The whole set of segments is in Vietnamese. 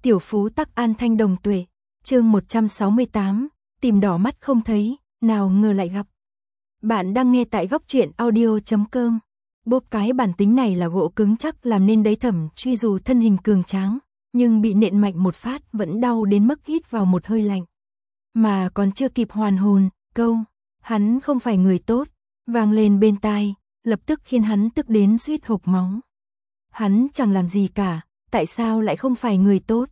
Tiểu phú tắc an thanh đồng tuệ, chương 168, tìm đỏ mắt không thấy, nào ngờ lại gặp. Bạn đang nghe tại góc truyện audio.com. Bốp cái bản tính này là gỗ cứng chắc làm nên đấy. Thẩm Truy dù thân hình cường tráng, nhưng bị nện mạnh một phát vẫn đau đến mức hít vào một hơi lạnh. Mà còn chưa kịp hoàn hồn, câu hắn không phải người tốt vang lên bên tai, lập tức khiến hắn tức đến suýt hộc máu. Hắn chẳng làm gì cả, tại sao lại không phải người tốt?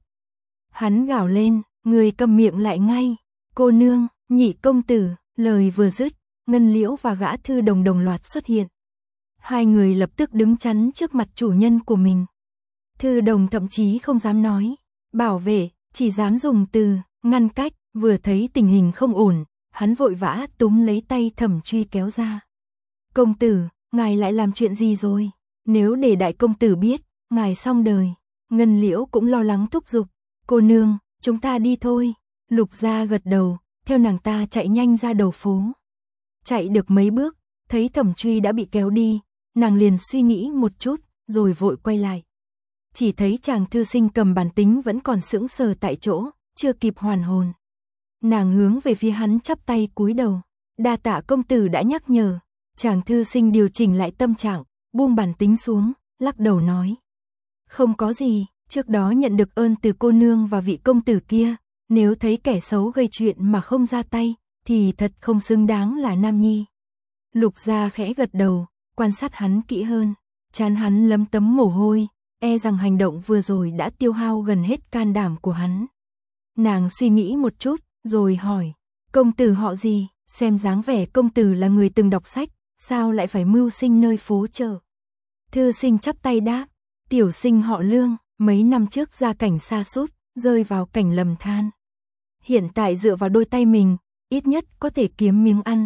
Hắn gào lên, người cầm miệng lại ngay. Cô nương, Nhị công tử. Lời vừa dứt, Ngân Liễu và gã Thư Đồng đồng loạt xuất hiện. Hai người lập tức đứng chắn trước mặt chủ nhân của mình. Thư Đồng thậm chí không dám nói bảo vệ, chỉ dám dùng từ ngăn cách. Vừa thấy tình hình không ổn, hắn vội vã túm lấy tay Thẩm Truy kéo ra. Công tử, ngài lại làm chuyện gì rồi? Nếu để đại công tử biết, ngài xong đời. Ngân Liễu cũng lo lắng thúc giục. Cô nương, chúng ta đi thôi. Lục Gia gật đầu, theo nàng ta chạy nhanh ra đầu phố. Chạy được mấy bước, thấy Thẩm Truy đã bị kéo đi, nàng liền suy nghĩ một chút, rồi vội quay lại. Chỉ thấy chàng thư sinh cầm bản tính vẫn còn sững sờ tại chỗ, chưa kịp hoàn hồn. Nàng hướng về phía hắn chắp tay cúi đầu. Đa tạ công tử đã nhắc nhở. Chàng thư sinh điều chỉnh lại tâm trạng, buông bản tính xuống, lắc đầu nói. Không có gì, trước đó nhận được ơn từ cô nương và vị công tử kia, nếu thấy kẻ xấu gây chuyện mà không ra tay, thì thật không xứng đáng là nam nhi. Lục Gia khẽ gật đầu, quan sát hắn kỹ hơn, trán hắn lấm tấm mồ hôi, e rằng hành động vừa rồi đã tiêu hao gần hết can đảm của hắn. Nàng suy nghĩ một chút, rồi hỏi, công tử họ gì? Xem dáng vẻ công tử là người từng đọc sách, sao lại phải mưu sinh nơi phố chợ? Thư sinh chắp tay đáp, tiểu sinh họ Lương, mấy năm trước gia cảnh sa sút, rơi vào cảnh lầm than. Hiện tại dựa vào đôi tay mình, ít nhất có thể kiếm miếng ăn.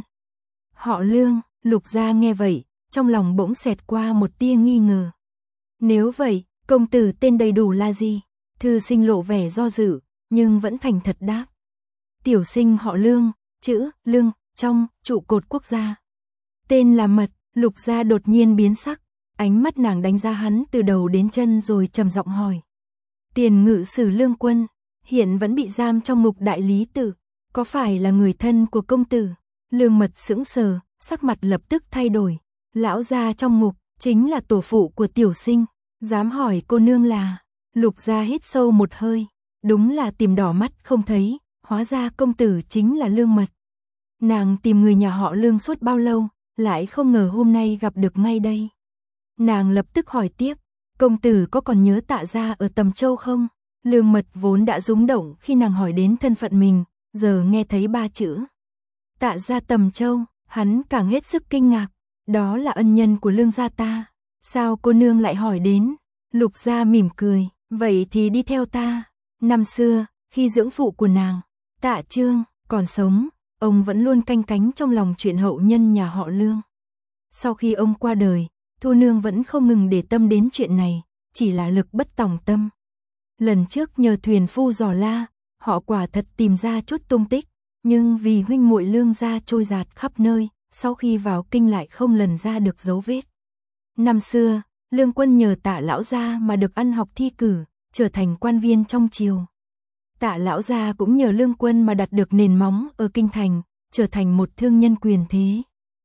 Họ Lương. Lục Gia nghe vậy, trong lòng bỗng xẹt qua một tia nghi ngờ. Nếu vậy, công tử tên đầy đủ là gì? Thư sinh lộ vẻ do dự, nhưng vẫn thành thật đáp. Tiểu sinh họ Lương, chữ Lương, trong trụ cột quốc gia. Tên là Mật. Lục Gia đột nhiên biến sắc, ánh mắt nàng đánh giá hắn từ đầu đến chân rồi trầm giọng hỏi. Tiền ngự sử Lương Quân, hiện vẫn bị giam trong ngục đại lý tự, có phải là người thân của công tử? Lương Mật sững sờ, sắc mặt lập tức thay đổi. Lão gia trong ngục, chính là tổ phụ của tiểu sinh, dám hỏi cô nương là? Lục Gia hít sâu một hơi, đúng là tìm đỏ mắt không thấy, hóa ra công tử chính là Lương Mật. Nàng tìm người nhà họ Lương suốt bao lâu, lại không ngờ hôm nay gặp được ngay đây. Nàng lập tức hỏi tiếp, công tử có còn nhớ Tạ gia ở Tầm Châu không? Lương Mật vốn đã rúng động khi nàng hỏi đến thân phận mình, giờ nghe thấy ba chữ Tạ gia Tầm Châu, hắn càng hết sức kinh ngạc. Đó là ân nhân của Lương gia ta. Sao cô nương lại hỏi đến? Lục Gia mỉm cười, vậy thì đi theo ta. Năm xưa, khi dưỡng phụ của nàng, Tạ Trương còn sống, ông vẫn luôn canh cánh trong lòng chuyện hậu nhân nhà họ Lương. Sau khi ông qua đời, Thu nương vẫn không ngừng để tâm đến chuyện này, chỉ là lực bất tòng tâm. Lần trước nhờ thuyền phu dò la, họ quả thật tìm ra chút tung tích, nhưng vì huynh muội Lương gia trôi dạt khắp nơi, sau khi vào kinh lại không lần ra được dấu vết. Năm xưa, Lương Quân nhờ Tạ lão gia mà được ăn học thi cử, trở thành quan viên trong triều. Tạ lão gia cũng nhờ Lương Quân mà đặt được nền móng ở kinh thành, trở thành một thương nhân quyền thế.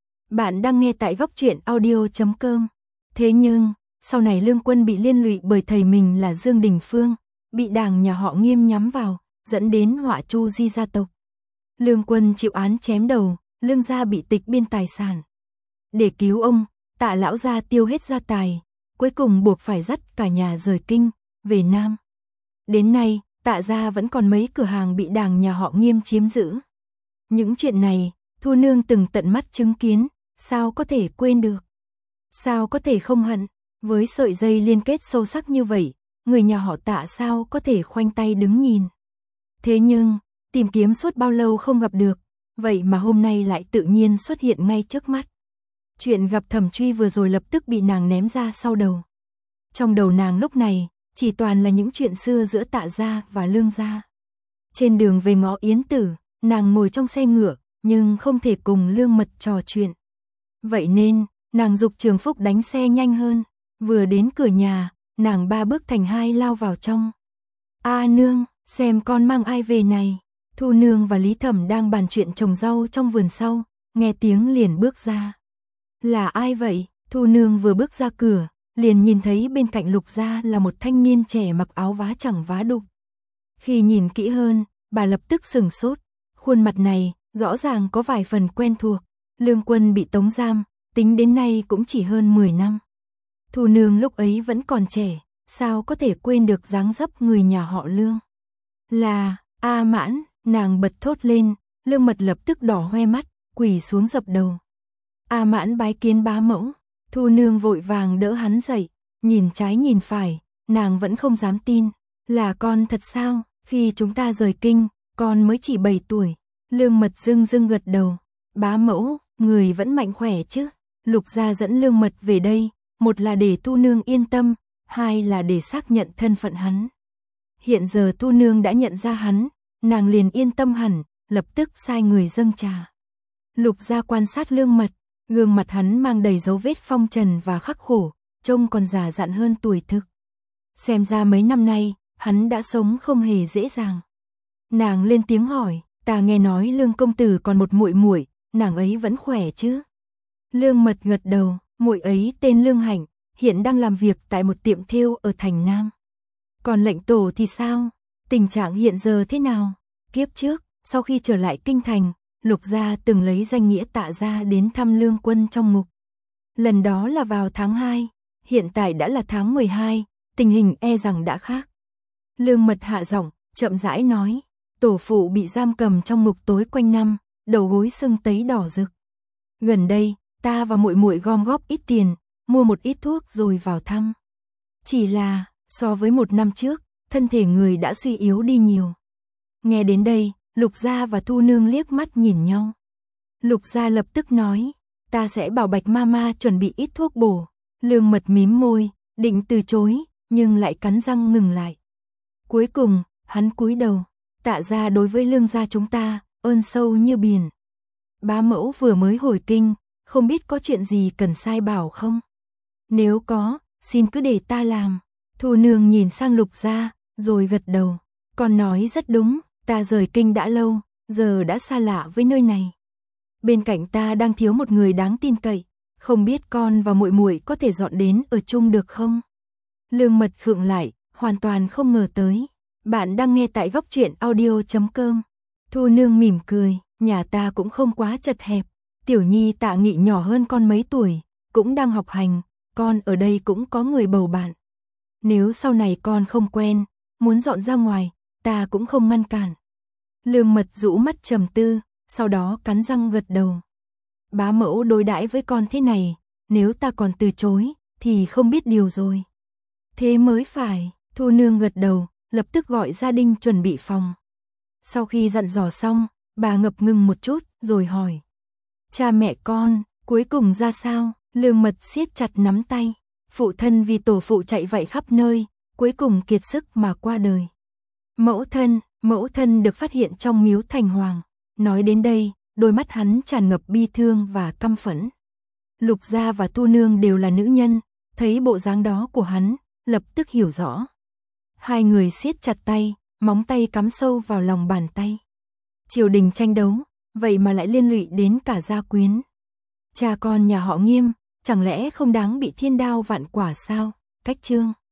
Bạn đang nghe tại góc truyện audio.com. Thế nhưng, sau này Lương Quân bị liên lụy bởi thầy mình là Dương Đình Phương, bị đảng nhà họ Nghiêm nhắm vào, dẫn đến họa chu di gia tộc. Lương Quân chịu án chém đầu, Lương gia bị tịch biên tài sản. Để cứu ông, Tạ lão gia tiêu hết gia tài, cuối cùng buộc phải dắt cả nhà rời kinh, về Nam. Đến nay, Tạ gia vẫn còn mấy cửa hàng bị đảng nhà họ Nghiêm chiếm giữ. Những chuyện này, Thu nương từng tận mắt chứng kiến, sao có thể quên được? Sao có thể không hận? Với sợi dây liên kết sâu sắc như vậy, người nhà họ Tạ sao có thể khoanh tay đứng nhìn? Thế nhưng, tìm kiếm suốt bao lâu không gặp được, vậy mà hôm nay lại tự nhiên xuất hiện ngay trước mắt. Chuyện gặp Thẩm Truy vừa rồi lập tức bị nàng ném ra sau đầu. Trong đầu nàng lúc này, chỉ toàn là những chuyện xưa giữa Tạ gia và Lương gia. Trên đường về ngõ Yến Tử, nàng ngồi trong xe ngựa, nhưng không thể cùng Lương Mật trò chuyện. Vậy nên, nàng giục Trường Phúc đánh xe nhanh hơn. Vừa đến cửa nhà, nàng ba bước thành hai lao vào trong. A nương, xem con mang ai về này. Thu nương và Lý Thẩm đang bàn chuyện trồng rau trong vườn sau, nghe tiếng liền bước ra. Là ai vậy? Thu nương vừa bước ra cửa, liền nhìn thấy bên cạnh Lục Gia là một thanh niên trẻ mặc áo vá chẳng vá đục. Khi nhìn kỹ hơn, bà lập tức sửng sốt, khuôn mặt này rõ ràng có vài phần quen thuộc. Lương Quân bị tống giam, tính đến nay cũng chỉ hơn 10 năm. Thu nương lúc ấy vẫn còn trẻ, sao có thể quên được dáng dấp người nhà họ Lương. Là, A Mãn, nàng bật thốt lên, Lương Mật lập tức đỏ hoe mắt, quỳ xuống dập đầu. A Mãn bái kiến bá mẫu. Thu nương vội vàng đỡ hắn dậy, nhìn trái nhìn phải, nàng vẫn không dám tin. Là con thật sao? Khi chúng ta rời kinh, con mới chỉ 7 tuổi. Lương Mật dưng dưng gật đầu. Bá mẫu, người vẫn mạnh khỏe chứ? Lục Gia dẫn Lương Mật về đây, một là để Thu nương yên tâm, hai là để xác nhận thân phận hắn. Hiện giờ Thu nương đã nhận ra hắn, nàng liền yên tâm hẳn, lập tức sai người dâng trà. Lục Gia quan sát Lương Mật, gương mặt hắn mang đầy dấu vết phong trần và khắc khổ, trông còn già dặn hơn tuổi thực. Xem ra mấy năm nay, hắn đã sống không hề dễ dàng. Nàng lên tiếng hỏi, ta nghe nói Lương công tử còn một muội muội, nàng ấy vẫn khỏe chứ? Lương Mật gật đầu, muội ấy tên Lương Hạnh, hiện đang làm việc tại một tiệm thêu ở thành Nam. Còn lệnh tổ thì sao? Tình trạng hiện giờ thế nào? Kiếp trước, sau khi trở lại kinh thành, Lục Gia từng lấy danh nghĩa Tạ gia đến thăm Lương Quân trong ngục. Lần đó là vào tháng 2, hiện tại đã là tháng 12, tình hình e rằng đã khác. Lương Mật hạ giọng, chậm rãi nói, tổ phụ bị giam cầm trong ngục tối quanh năm, đầu gối sưng tấy đỏ rực. Gần đây, ta và muội muội gom góp ít tiền, mua một ít thuốc rồi vào thăm. Chỉ là, so với một năm trước, thân thể người đã suy yếu đi nhiều. Nghe đến đây, Lục Gia và Thu nương liếc mắt nhìn nhau. Lục Gia lập tức nói, ta sẽ bảo Bạch Mama chuẩn bị ít thuốc bổ. Lương Mật mím môi, định từ chối, nhưng lại cắn răng ngừng lại. Cuối cùng, hắn cúi đầu, Tạ gia đối với Lương gia chúng ta, ơn sâu như biển. Bá mẫu vừa mới hồi kinh, không biết có chuyện gì cần sai bảo không? Nếu có, xin cứ để ta làm. Thu nương nhìn sang Lục Gia, rồi gật đầu. Con nói rất đúng, ta rời kinh đã lâu, giờ đã xa lạ với nơi này. Bên cạnh ta đang thiếu một người đáng tin cậy, không biết con và muội muội có thể dọn đến ở chung được không? Lương Mật khựng lại, hoàn toàn không ngờ tới. Bạn đang nghe tại Góc Truyện Audio.com. Thu nương mỉm cười, nhà ta cũng không quá chật hẹp. Tiểu nhi Tạ Nghị nhỏ hơn con mấy tuổi, cũng đang học hành, con ở đây cũng có người bầu bạn. Nếu sau này con không quen, muốn dọn ra ngoài, ta cũng không ngăn cản. Lương Mật rũ mắt trầm tư, sau đó cắn răng gật đầu. Bá mẫu đối đãi với con thế này, nếu ta còn từ chối, thì không biết điều rồi. Thế mới phải, Thu nương gật đầu, lập tức gọi gia đình chuẩn bị phòng. Sau khi dặn dò xong, bà ngập ngừng một chút, rồi hỏi. Cha mẹ con, cuối cùng ra sao? Lương Mật siết chặt nắm tay. Phụ thân vì tổ phụ chạy vậy khắp nơi, cuối cùng kiệt sức mà qua đời. Mẫu thân được phát hiện trong miếu thành hoàng. Nói đến đây, đôi mắt hắn tràn ngập bi thương và căm phẫn. Lục Gia và Thu nương đều là nữ nhân, thấy bộ dáng đó của hắn, lập tức hiểu rõ. Hai người siết chặt tay, móng tay cắm sâu vào lòng bàn tay. Triều đình tranh đấu, vậy mà lại liên lụy đến cả gia quyến. Cha con nhà họ Nghiêm, chẳng lẽ không đáng bị thiên đao vạn quả sao? Cách chương